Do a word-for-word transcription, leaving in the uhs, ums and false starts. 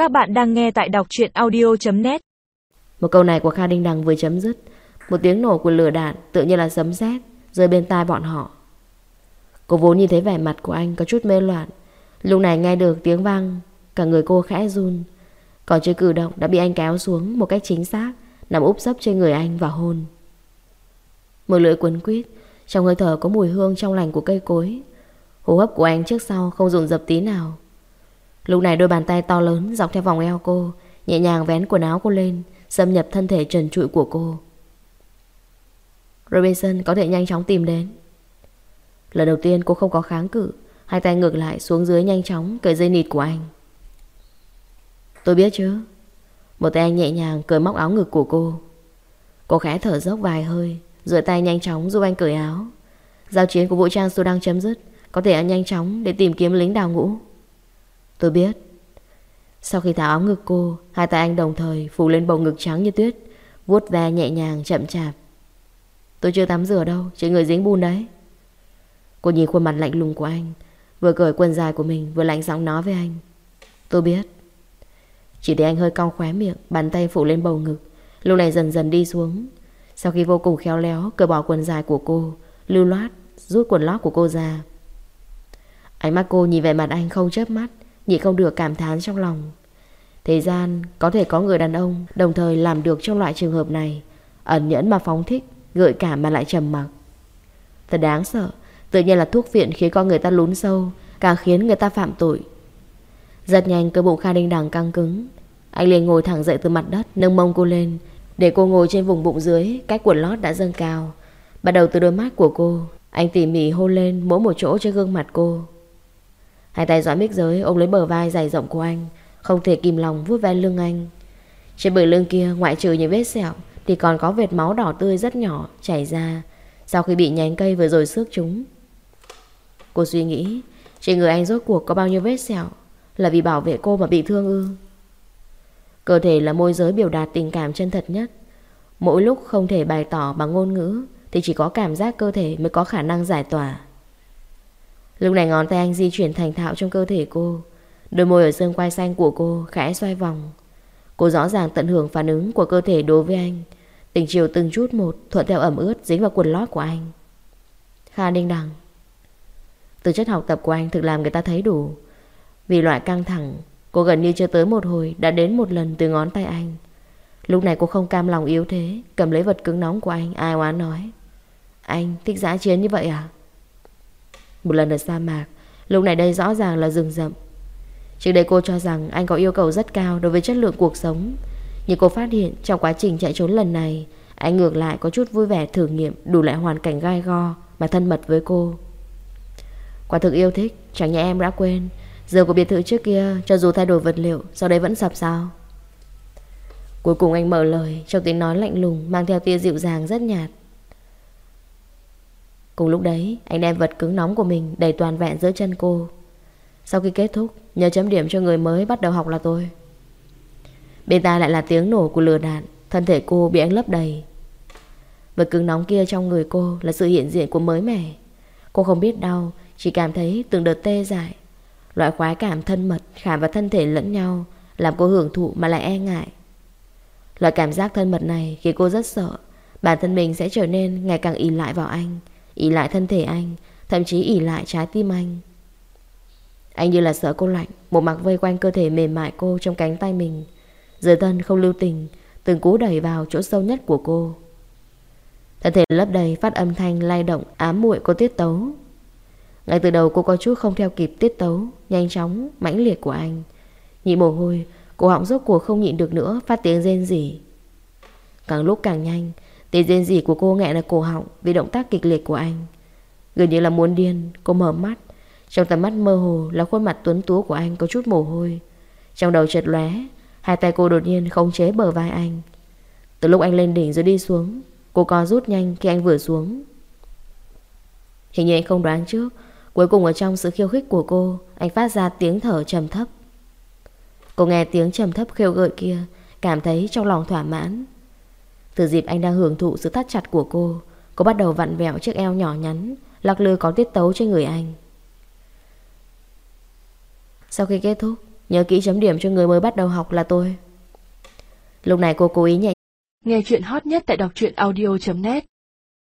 Các bạn đang nghe tại đọc truyện audio chấm net. Một câu này của Kha Đinh Đằng vừa chấm dứt, một tiếng nổ của lửa đạn tự như là sấm sét rơi bên tai bọn họ. Cô vốn nhìn thấy vẻ mặt của anh có chút mê loạn, lúc này nghe được tiếng vang, cả người cô khẽ run, còn chưa cử động đã bị anh kéo xuống một cách chính xác, nằm úp sấp trên người anh và hôn. Một lưỡi quấn quýt, trong hơi thở có mùi hương trong lành của cây cối. Hô hấp của anh trước sau không dồn dập tí nào. Lúc này đôi bàn tay to lớn dọc theo vòng eo cô, nhẹ nhàng vén quần áo cô lên, xâm nhập thân thể trần trụi của cô. Robinson có thể nhanh chóng tìm đến. Lần đầu tiên cô không có kháng cự, hai tay ngược lại xuống dưới nhanh chóng cởi dây nịt của anh. Tôi biết chứ. Một tay anh nhẹ nhàng cởi móc áo ngực của cô. Cô khẽ thở dốc vài hơi, duỗi tay nhanh chóng giúp anh cởi áo. Giao chiến của vũ trang Sudan chấm dứt, có thể anh nhanh chóng để tìm kiếm lính đào ngũ. Tôi biết. Sau khi tháo áo ngực cô, hai tay anh đồng thời phủ lên bầu ngực trắng như tuyết, vuốt ve nhẹ nhàng chậm chạp. Tôi chưa tắm rửa đâu, chỉ người dính bùn đấy. Cô nhìn khuôn mặt lạnh lùng của anh, vừa cởi quần dài của mình vừa lạnh giọng nói với anh. Tôi biết. Chỉ thấy anh hơi cong khóe miệng, bàn tay phủ lên bầu ngực, lúc này dần dần đi xuống. Sau khi vô cùng khéo léo cởi bỏ quần dài của cô, lưu loát rút quần lót của cô ra. Ánh mắt cô nhìn về mặt anh không chớp mắt, nhịn không được cảm thán trong lòng. Thế gian có thể có người đàn ông đồng thời làm được trong loại trường hợp này, ẩn nhẫn mà phóng thích, gợi cảm mà lại trầm mặc. Thật đáng sợ. Tự nhiên là thuốc phiện khiến con người ta lún sâu, càng khiến người ta phạm tội. Rất nhanh cơ bụng Kha Đinh Đằng căng cứng. Anh liền ngồi thẳng dậy từ mặt đất, nâng mông cô lên, để cô ngồi trên vùng bụng dưới, cách quần lót đã dâng cao. Bắt đầu từ đôi mắt của cô, anh tỉ mỉ hôn lên mỗi một chỗ trên gương mặt cô. Hai tay dõi mích giới ôm lấy bờ vai dày rộng của anh, không thể kìm lòng vuốt ve lưng anh. Trên bờ lưng kia ngoại trừ những vết sẹo thì còn có vệt máu đỏ tươi rất nhỏ chảy ra sau khi bị nhánh cây vừa rồi xước chúng. Cô suy nghĩ, trên người anh rốt cuộc có bao nhiêu vết sẹo, là vì bảo vệ cô mà bị thương ư? Cơ thể là môi giới biểu đạt tình cảm chân thật nhất. Mỗi lúc không thể bày tỏ bằng ngôn ngữ thì chỉ có cảm giác cơ thể mới có khả năng giải tỏa. Lúc này ngón tay anh di chuyển thành thạo trong cơ thể cô, đôi môi ở xương quai xanh của cô khẽ xoay vòng. Cô rõ ràng tận hưởng phản ứng của cơ thể đối với anh, tình chiều từng chút một thuận theo ẩm ướt dính vào quần lót của anh. Kha Đinh Đằng. Từ chất học tập của anh thực làm người ta thấy đủ. Vì loại căng thẳng, cô gần như chưa tới một hồi đã đến một lần từ ngón tay anh. Lúc này cô không cam lòng yếu thế, cầm lấy vật cứng nóng của anh, ai oán nói. Anh thích dã chiến như vậy à? Một lần ở sa mạc, lúc này đây rõ ràng là rừng rậm. Trước đây cô cho rằng anh có yêu cầu rất cao đối với chất lượng cuộc sống, nhưng cô phát hiện trong quá trình chạy trốn lần này, anh ngược lại có chút vui vẻ thử nghiệm đủ loại hoàn cảnh gai go mà thân mật với cô. Quả thực yêu thích, chẳng nhẽ em đã quên giường của biệt thự trước kia cho dù thay đổi vật liệu sau đấy vẫn sập sao? Cuối cùng anh mở lời trong tiếng nói lạnh lùng mang theo tia dịu dàng rất nhạt. Cùng lúc đấy anh đem vật cứng nóng của mình đầy toàn vẹn giữa chân cô. Sau khi kết thúc, nhớ chấm điểm cho người mới bắt đầu học là tôi. Bên tai lại là tiếng nổ của lửa đạn. Thân thể cô bị anh lấp đầy. Vật cứng nóng kia trong người cô là sự hiện diện của mới mẻ. Cô không biết đau, chỉ cảm thấy từng đợt tê dại. Loại khoái cảm thân mật khảm vào thân thể lẫn nhau làm cô hưởng thụ mà lại e ngại. Loại cảm giác thân mật này khiến cô rất sợ bản thân mình sẽ trở nên ngày càng ỷ lại vào anh, ỷ lại thân thể anh, thậm chí ỷ lại trái tim anh. Anh như là sợ cô lạnh, một mặc vây quanh cơ thể mềm mại cô trong cánh tay mình, dưới thân không lưu tình, từng cú đẩy vào chỗ sâu nhất của cô. Thân thể lấp đầy phát âm thanh lay động ám muội có tiết tấu. Ngay từ đầu cô có chút không theo kịp tiết tấu nhanh chóng, mãnh liệt của anh. Nhị mồ hôi, cổ họng rốt cuộc không nhịn được nữa phát tiếng rên rỉ. Càng lúc càng nhanh, tiếng rên rỉ của cô nghẹn ở cổ họng vì động tác kịch liệt của anh. Gần như là muốn điên, cô mở mắt. Trong tầm mắt mơ hồ là khuôn mặt tuấn tú của anh có chút mồ hôi. Trong đầu chợt lóe, hai tay cô đột nhiên khống chế bờ vai anh. Từ lúc anh lên đỉnh rồi đi xuống, cô co rút nhanh khi anh vừa xuống. Hình như anh không đoán trước, cuối cùng ở trong sự khiêu khích của cô, anh phát ra tiếng thở trầm thấp. Cô nghe tiếng trầm thấp khêu gợi kia, cảm thấy trong lòng thỏa mãn. Từ dịp anh đang hưởng thụ sự thắt chặt của cô, cô bắt đầu vặn vẹo chiếc eo nhỏ nhắn, lắc lư có tiết tấu trên người anh. Sau khi kết thúc, Nhớ kỹ chấm điểm cho người mới bắt đầu học là tôi. Lúc này cô cố ý nhẹ. Nghe chuyện hot nhất tại đọc truyện audio chấm net.